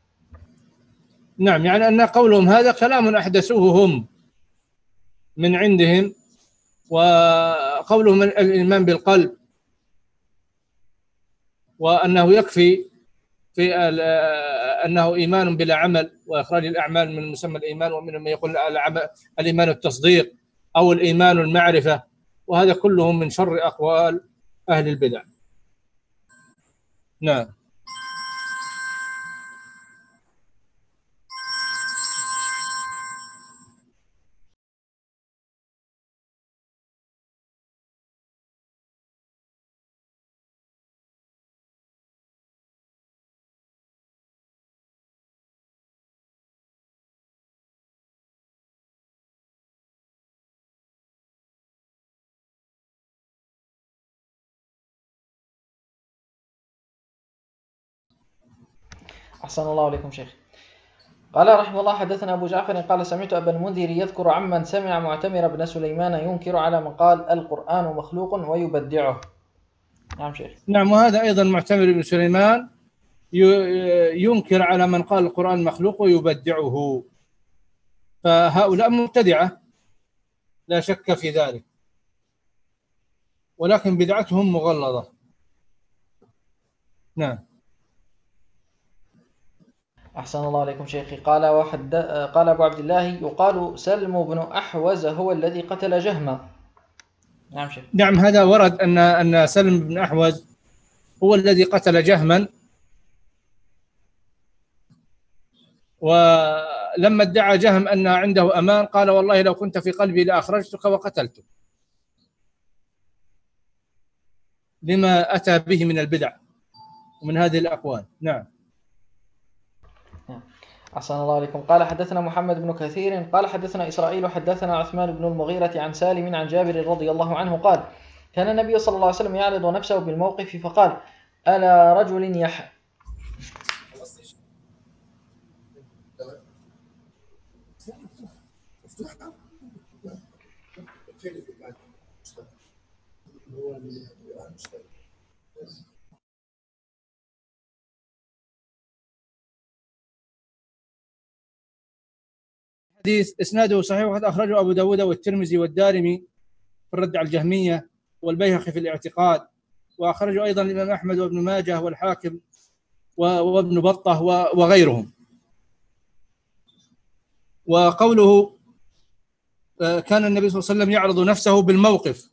نعم، يعني أن قولهم هذا كلام أحدثوه هم من عندهم، وقولهم الإيمان بالقلب وأنه يكفي في أنه إيمان بلا عمل، وإخراج الأعمال من مسمى الإيمان، ومنهم من يقول الإيمان التصديق أو الإيمان المعرفة، وهذا كله من شر أقوال أهل البدع. نعم. أحسن الله عليكم شيخ. قال رحمه الله: حدثنا أبو جعفر قال: سمعت أبا المنذر يذكر عمن سمع معتمر بن سليمان ينكر على من قال القرآن مخلوق ويبدعه. نعم شيخ. نعم، وهذا أيضا معتمر بن سليمان ينكر على من قال القرآن مخلوق ويبدعه، فهؤلاء مبتدعة لا شك في ذلك، ولكن بدعتهم مغلظة. نعم. أحسن الله عليكم شيخي. قال أبو عبد الله: يقال سلم بن أحوز هو الذي قتل جهما. نعم شيخ. نعم، هذا ورد أن سلم بن أحوز هو الذي قتل جهما، ولما ادعى جهم أن عنده أمان قال: والله لو كنت في قلبي لأخرجتك وقتلتك، لما أتى به من البدع ومن هذه الأقوال. نعم. أحسن الله عليكم. قال حدثنا محمد بن كثير قال حدثنا إسرائيل حدثنا عثمان بن المغيرة عن سالم عن جابر رضي الله عنه قال: كان النبي صلى الله عليه وسلم يعرض نفسه بالموقف فقال: ألا رجل حديث إسناده صحيح، وقد أخرجه أبو داود والترمذي والدارمي في الرد على الجهمية، والبيهقي في الاعتقاد، وأخرجه أيضا الإمام أحمد وابن ماجه والحاكم وابن بطة وغيرهم. وقوله كان النبي صلى الله عليه وسلم يعرض نفسه بالموقف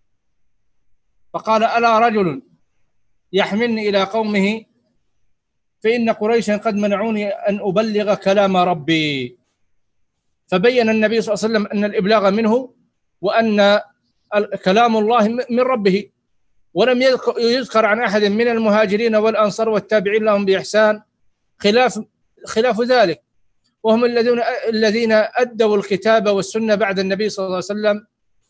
فقال: ألا رجل يحملني إلى قومه فإن قريشا قد منعوني أن أبلغ كلام ربي. فبين النبي صلى الله عليه وسلم أن الإبلاغ منه، وأن كلام الله من ربه، ولم يذكر عن أحد من المهاجرين والأنصار والتابعين لهم بإحسان خلاف ذلك، وهم الذين أدوا الكتاب والسنة بعد النبي صلى الله عليه وسلم.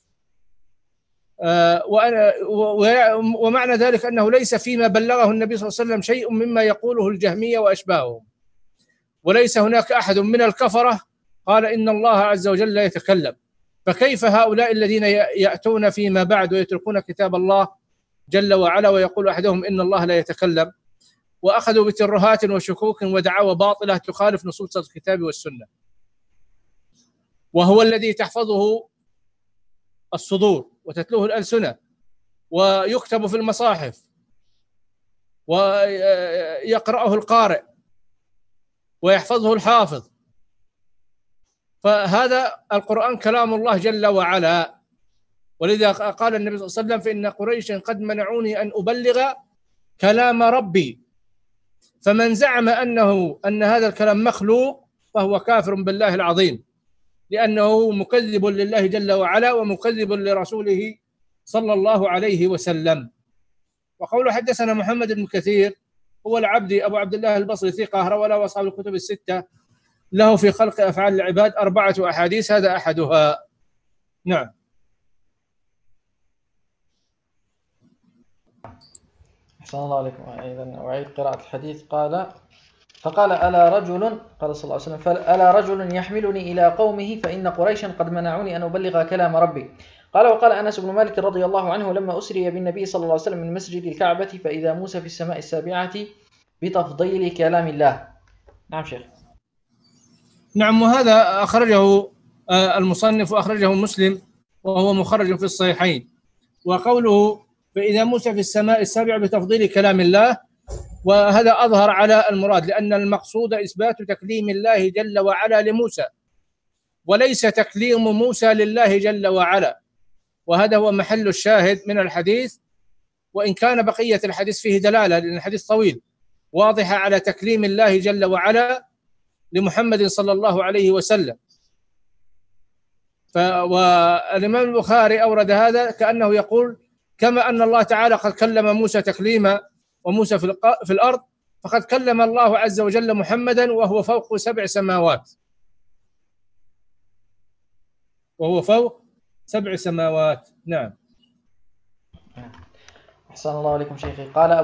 ومعنى ذلك أنه ليس فيما بلغه النبي صلى الله عليه وسلم شيء مما يقوله الجهمية وأشباههم، وليس هناك أحد من الكفرة قال إن الله عز وجل لا يتكلم. فكيف هؤلاء الذين يأتون فيما بعد ويتركون كتاب الله جل وعلا ويقول أحدهم إن الله لا يتكلم، وأخذوا بترهات وشكوك ودعاوى باطلة تخالف نصوص الكتاب والسنة، وهو الذي تحفظه الصدور وتتلوه الألسنة ويكتب في المصاحف ويقرأه القارئ ويحفظه الحافظ. فهذا القرآن كلام الله جل وعلا، ولذا قال النبي صلى الله عليه وسلم: فإن قريشا قد منعوني أن أبلغ كلام ربي. فمن زعم أن هذا الكلام مخلوق فهو كافر بالله العظيم، لأنه مكذب لله جل وعلا ومكذب لرسوله صلى الله عليه وسلم. وقوله حدثنا محمد بن كثير هو العبدي أبو عبد الله البصري، ثقة، روى له أصحاب الكتب الستة، له في خلق أفعال العباد 4 أحاديث، هذا أحدها. نعم. أحسن الله عليكم. إذا أعيد قراءة الحديث. فقال ألا رجل، قال صلى الله عليه وسلم: فألا رجل يحملني إلى قومه فإن قريشا قد منعوني أن أبلغ كلام ربي. قال: وقال أنس بن مالك رضي الله عنه: لما أسري بالنبي صلى الله عليه وسلم من مسجد الكعبة فإذا موسى في السماء السابعة بتفضيل كلام الله. نعم شيخ. نعم، وهذا أخرجه المصنف وأخرجه مسلم وهو مخرج في الصحيحين. وقوله فإذا موسى في السماء السابعة بتفضيل كلام الله، وهذا أظهر على المراد، لأن المقصود إثبات تكليم الله جل وعلا لموسى، وليس تكليم موسى لله جل وعلا. وهذا هو محل الشاهد من الحديث، وإن كان بقية الحديث فيه دلالة، لأن الحديث طويل واضحة على تكليم الله جل وعلا لمحمد صلى الله عليه وسلم. والإمام البخاري أورد هذا كأنه يقول: كما أن الله تعالى قد كلم موسى تكليما وموسى في الأرض، فقد كلم الله عز وجل محمدا وهو فوق 7 سماوات، وهو فوق 7 سماوات. نعم. أحسن الله عليكم شيخي.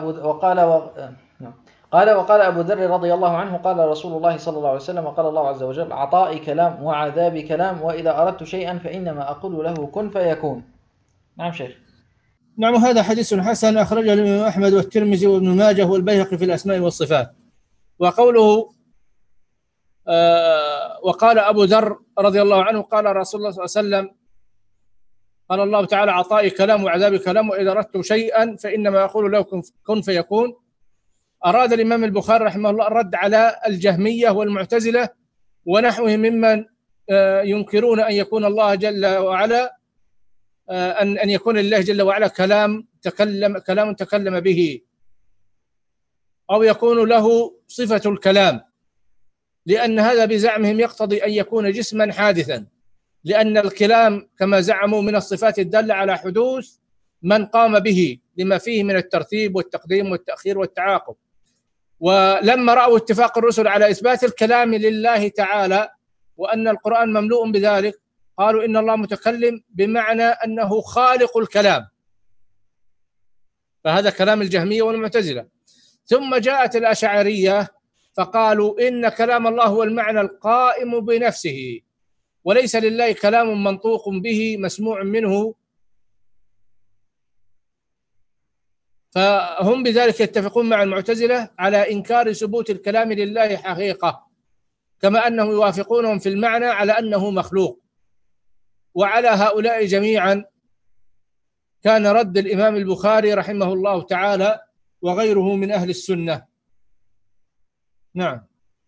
قال وقال أبو ذر رضي الله عنه: قال رسول الله صلى الله عليه وسلم: قال الله عز وجل: عطائي كلام وعذابي كلام، وإذا أردت شيئا فإنما أقول له كن فيكون. نعم شيخ. نعم، هذا حديث حسن أخرجه الإمام أحمد والترمذي وابن ماجه والبيهقي في الأسماء والصفات. وقوله وقال أبو ذر رضي الله عنه: قال رسول الله صلى الله عليه وسلم: قال الله تعالى: عطائي كلام وعذابي كلام، وإذا أردت شيئا فإنما أقول له كن فيكون. أراد الإمام البخاري رحمه الله الرد على الجهمية والمعتزلة ونحوهم ممن ينكرون أن يكون الله جل وعلا أن يكون الله جل وعلا كلام تكلم به، أو يكون له صفة الكلام، لأن هذا بزعمهم يقتضي أن يكون جسما حادثا، لأن الكلام كما زعموا من الصفات الدالة على حدوث من قام به لما فيه من الترتيب والتقديم والتأخير والتعاقب. ولما رأوا اتفاق الرسل على إثبات الكلام لله تعالى وأن القرآن مملوء بذلك، قالوا إن الله متكلم بمعنى أنه خالق الكلام، فهذا كلام الجهمية والمعتزلة. ثم جاءت الأشعرية فقالوا إن كلام الله هو المعنى القائم بنفسه، وليس لله كلام منطوق به مسموع منه، فهم بذلك يتفقون مع المعتزلة على إنكار ثبوت الكلام لله حقيقة، كما أنهم يوافقونهم في المعنى على أنه مخلوق. وعلى هؤلاء جميعا كان رد الإمام البخاري رحمه الله تعالى وغيره من أهل السنة. نعم.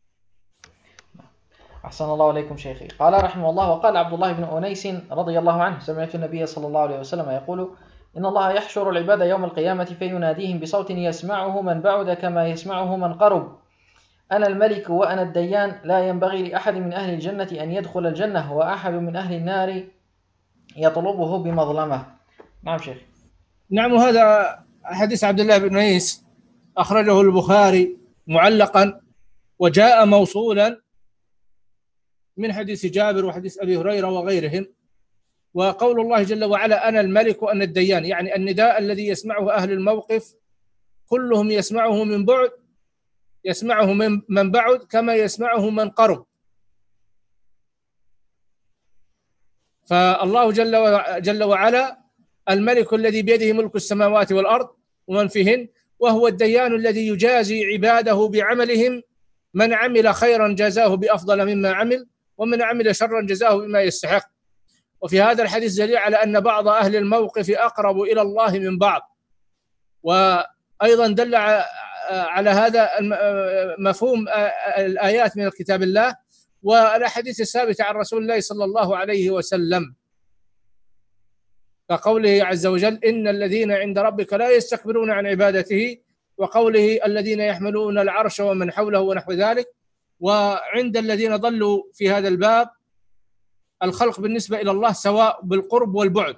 أحسن الله عليكم شيخي. قال رحمه الله: وقال عبد الله بن أنيس رضي الله عنه: سمعت النبي صلى الله عليه وسلم يقول: إن الله يحشر العباد يوم القيامة فيناديهم بصوت يسمعه من بعد كما يسمعه من قرب: أنا الملك وأنا الديان، لا ينبغي لأحد من أهل الجنة أن يدخل الجنة، وأحد من أهل النار يطلبه بمظلمة. نعم شيخ. نعم، وهذا حديث عبد الله بن أنيس أخرجه البخاري معلقا، وجاء موصولا من حديث جابر وحديث أبي هريرة وغيرهم. وقول الله جل وعلا: أنا الملك وأنا الديان، يعني النداء الذي يسمعه أهل الموقف كلهم يسمعه من بعد، يسمعه من بعد كما يسمعه من قرب. فالله جل وعلا الملك الذي بيده ملك السماوات والأرض ومن فيهن، وهو الديان الذي يجازي عباده بعملهم، من عمل خيرا جزاه بأفضل مما عمل، ومن عمل شرا جزاه بما يستحق. وفي هذا الحديث دليل على أن بعض أهل الموقف أقرب إلى الله من بعض. وأيضا دل على هذا مفهوم الآيات من كتاب الله والأحاديث الثابتة عن رسول الله صلى الله عليه وسلم، كقوله عز وجل: إن الذين عند ربك لا يستكبرون عن عبادته، وقوله: الذين يحملون العرش ومن حوله ونحو ذلك. وعند الذين ضلوا في هذا الباب الخلق بالنسبة إلى الله سواء بالقرب والبعد،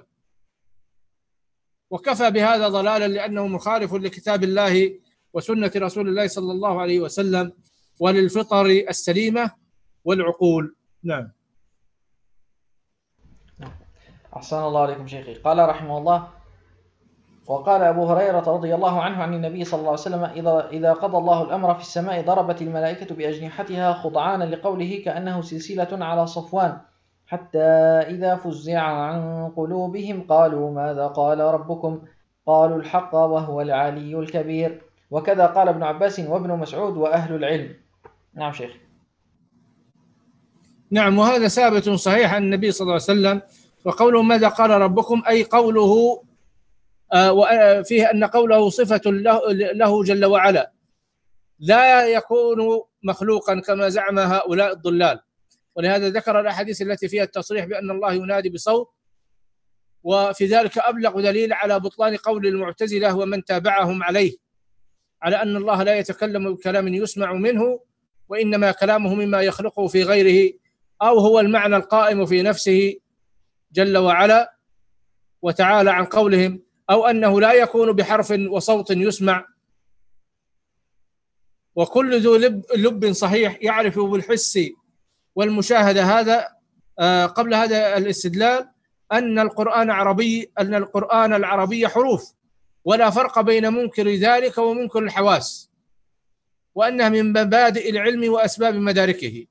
وكفى بهذا ضلالا لأنه مخالف لكتاب الله وسنة رسول الله صلى الله عليه وسلم وللفطر السليمة والعقول. نعم. أحسن الله عليكم شيخي. قال رحمه الله: وقال أبو هريرة رضي الله عنه عن النبي صلى الله عليه وسلم: إذا قضى الله الأمر في السماء ضربت الملائكة بأجنحتها خضعانا لقوله كأنه سلسلة على صفوان، حتى إذا فزع عن قلوبهم قالوا ماذا قال ربكم؟ قالوا الحق وهو العلي الكبير. وكذا قال ابن عباس وابن مسعود وأهل العلم. نعم شيخ. نعم، وهذا ثابت صحيح عن النبي صلى الله عليه وسلم. وقوله ماذا قال ربكم أي قوله فيه أن قوله صفة له جل وعلا، لا يكون مخلوقا كما زعم هؤلاء الضلال. ولهذا ذكر الأحاديث التي فيها التصريح بأن الله ينادي بصوت، وفي ذلك أبلغ دليل على بطلان قول المعتزلة ومن تابعهم عليه، على أن الله لا يتكلم بكلام يسمع منه، وإنما كلامه مما يخلقه في غيره، أو هو المعنى القائم في نفسه جل وعلا وتعالى عن قولهم، أو أنه لا يكون بحرف وصوت يسمع. وكل ذو لب صحيح يعرف بالحس والمشاهدة هذا قبل هذا الاستدلال أن القرآن العربي حروف، ولا فرق بين منكر ذلك ومنكر الحواس، وأنها من مبادئ العلم وأسباب مداركه.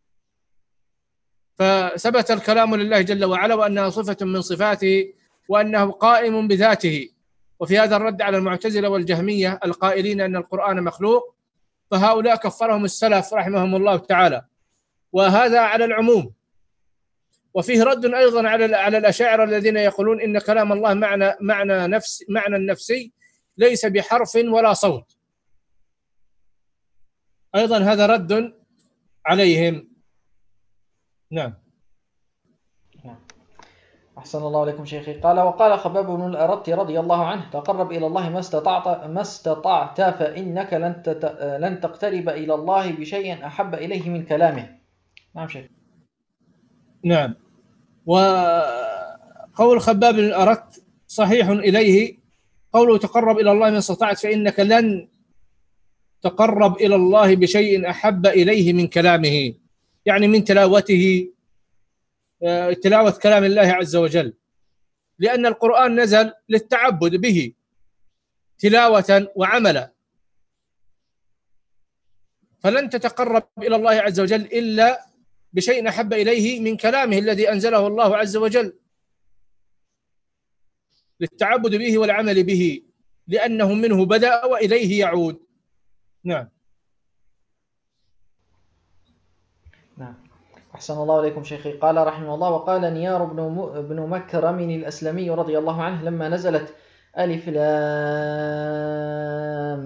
فثبت الكلام لله جل وعلا وأنها صفة من صفاته وأنه قائم بذاته. وفي هذا الرد على المعتزلة والجهمية القائلين أن القرآن مخلوق، فهؤلاء كفرهم السلف رحمهم الله تعالى، وهذا على العموم. وفيه رد أيضا على الأشاعرة الذين يقولون إن كلام الله معنى نفسي ليس بحرف ولا صوت، أيضا هذا رد عليهم. نعم. أحسن الله عليكم شيخي. قال: وقال خباب بن الأرت رضي الله عنه: تقرب إلى الله ما استطعت فإنك لن تقترب إلى الله بشيء أحب إليه من كلامه. نعم شيخ. نعم. وقول خباب بن الأرت صحيح إليه، قوله تقرب إلى الله ما استطعت فإنك لن تقرب إلى الله بشيء أحب إليه من كلامه، يعني من تلاوته، تلاوة كلام الله عز وجل، لأن القرآن نزل للتعبد به تلاوة وعملا، فلن تتقرب إلى الله عز وجل إلا بشيء أحب إليه من كلامه الذي أنزله الله عز وجل، للتعبد به والعمل به، لأنه منه بدأ وإليه يعود. نعم. نعم. أحسن الله عليكم شيخي. قال رحمه الله: وقال نيار بن مكرم الأسلمي رضي الله عنه لما نزلت ألف لام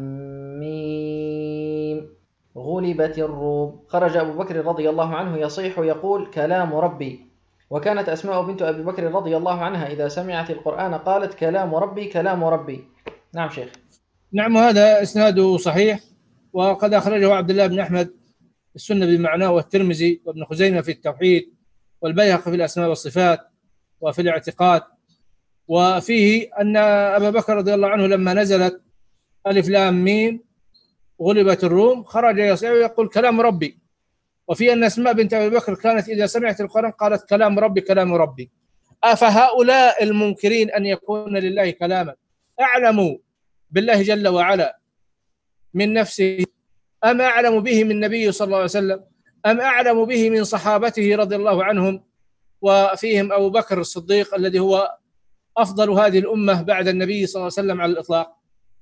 ميم غلبت الروم، خرج أبو بكر رضي الله عنه يصيح يقول: كلام ربي. وكانت أسماء بنت أبي بكر رضي الله عنها إذا سمعت القرآن قالت: كلام ربي كلام ربي. نعم شيخ. نعم، هذا إسناده صحيح، وقد أخرجه عبد الله بن أحمد السنة بمعناه، والترمذي وابن خزيمة في التوحيد، والبيهقي في الأسماء والصفات وفي الاعتقاد. وفيه أن أبا بكر رضي الله عنه لما نزلت ألف لام ميم غلبت الروم خرج يصيح ويقول: كلام ربي. وفي أن أسماء بنت أبي بكر كانت إذا سمعت القرآن قالت: كلام ربي كلام ربي. أفهؤلاء المنكرين أن يكون لله كلاما أعلموا بالله جل وعلا من نفسه، أم أعلم به من النبي صلى الله عليه وسلم، أم أعلم به من صحابته رضي الله عنهم، وفيهم أبو بكر الصديق الذي هو أفضل هذه الأمة بعد النبي صلى الله عليه وسلم على الإطلاق.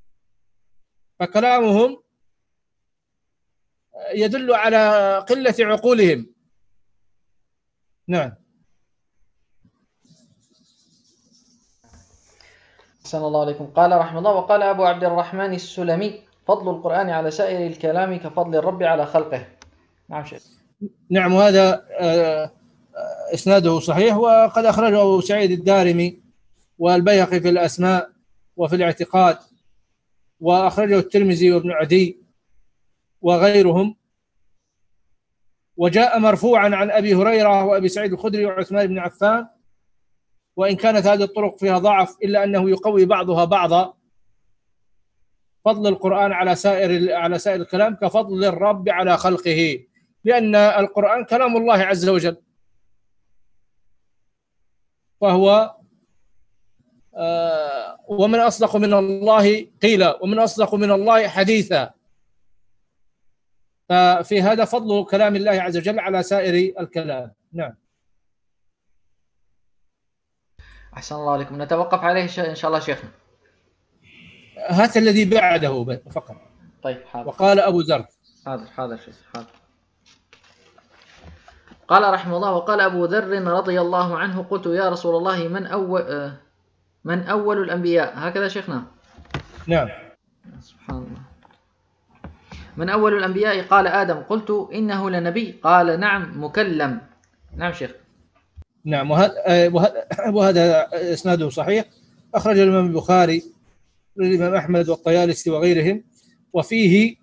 فكلامهم يدل على قلة عقولهم. نعم. أحسن الله عليكم. قال رحمه الله: وقال أبو عبد الرحمن السلمي: فضل القرآن على سائر الكلام كفضل الرب على خلقه. نعم شيخ. نعم، وهذا إسناده صحيح، وقد أخرجه أبو سعيد الدارمي والبيهقي في الأسماء وفي الاعتقاد، وأخرجه الترمذي وابن عدي وغيرهم. وجاء مرفوعا عن أبي هريرة وأبي سعيد الخدري وعثمان بن عفان، وإن كانت هذه الطرق فيها ضعف إلا أنه يقوي بعضها بعضا. فضل القرآن على سائر الكلام كفضل الرب على خلقه، لأن القرآن كلام الله عز وجل، فهو ومن أصدق من الله قيلا ومن أصدق من الله حديثا. ففي هذا فضل كلام الله عز وجل على سائر الكلام. نعم. أحسن الله عليكم. نتوقف عليه إن شاء الله شيخنا. هذا الذي بعده فقط. طيب حاضر. وقال أبو ذر. حاضر شيخ حاضر. قال رحمه الله: وقال أبو ذر رضي الله عنه: قلت يا رسول الله من أول الأنبياء؟ هكذا شيخنا. نعم. سبحان الله. من أول الأنبياء؟ قال آدم. قلت إنه لنبي؟ قال نعم مكلم. نعم شيخ. نعم. وهذا إسناده صحيح، أخرج الإمام البخاري والإمام أحمد والطيالسي وغيرهم، وفيه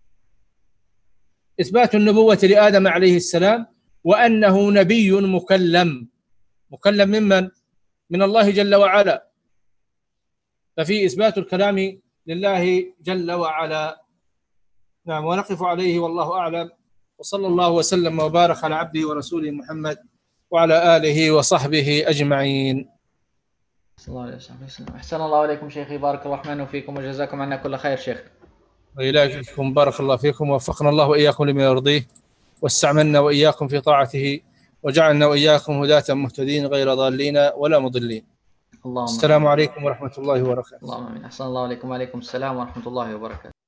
إثبات النبوة لآدم عليه السلام، وأنه نبي مكلم ممن؟ من الله جل وعلا. ففي إثبات الكلام لله جل وعلا. نعم. ونقف عليه والله أعلم، وصلى الله وسلم وبارك على عبده ورسوله محمد وعلى آله وصحبه أجمعين. أحسن الله عليكم شيخي، بارك الرحمن فيكم وجزاكم عنا كل خير شيخ. وإليكم بارك الله فيكم، ووفقنا الله وإياكم لما يرضيه، واستعملنا وإياكم في طاعته، وجعلنا وإياكم هداة مهتدين غير ضالين ولا مضلين. السلام عليكم ورحمة الله وبركاته. اللهم آمين. أحسن الله عليكم. وعليكم السلام ورحمة الله وبركاته.